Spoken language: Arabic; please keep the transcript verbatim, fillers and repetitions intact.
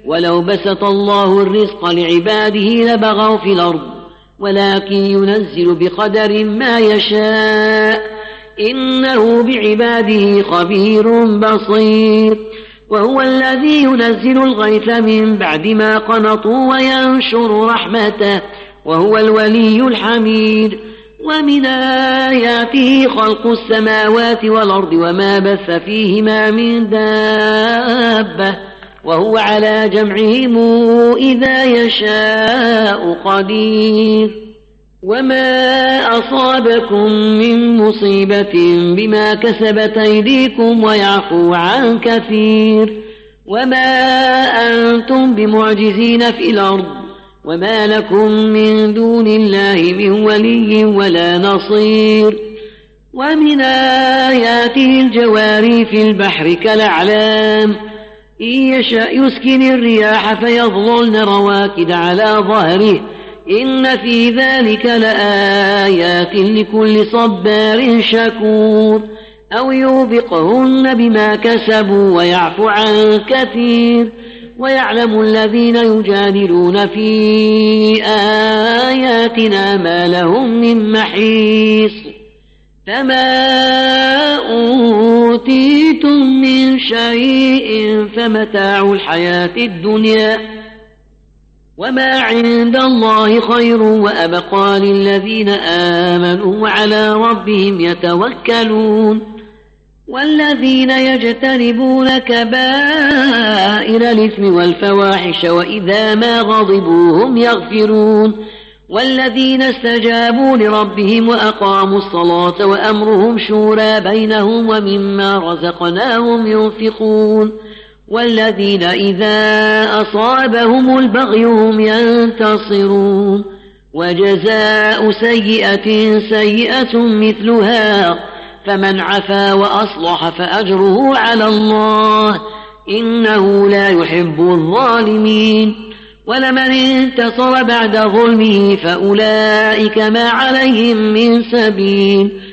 ولو بسط الله الرزق لعباده لبغوا في الأرض ولكن ينزل بقدر ما يشاء إنه بعباده خبير بصير. وهو الذي ينزل الغيث من بعد ما قنطوا وينشر رحمته وهو الولي الحميد. ومن آياته خلق السماوات والأرض وما بث فيهما من دابة وهو على جمعهم إذا يشاء قدير. وما أصابكم من مصيبة بما كسبت أيديكم ويعفو عن كثير. وما أنتم بمعجزين في الأرض وما لكم من دون الله من ولي ولا نصير. ومن آياته الجواري في البحر كالأعلام إن يشأ يسكن الرياح فيظللن رواكد على ظهره إن في ذلك لآيات لكل صبار شكور. أو يوبقهن بما كسبوا ويعفو عن كثير. ويعلم الذين يجادلون في آياتنا ما لهم من محيص. فما أوتيتم من شيء فمتاع الحياة الدنيا وما عند الله خير وأبقى للذين آمنوا وعلى ربهم يتوكلون. والذين يجتنبون كبائر الإثم والفواحش وإذا ما غضبوا هم يغفرون. والذين استجابوا لربهم وأقاموا الصلاة وأمرهم شورى بينهم ومما رزقناهم ينفقون. والذين إذا أصابهم البغي هم ينتصرون. وجزاء سيئة سيئة مثلها فمن عفا وأصلح فأجره على الله إنه لا يحب الظالمين. ولمن انتصر بعد ظلمه فأولئك ما عليهم من سبيل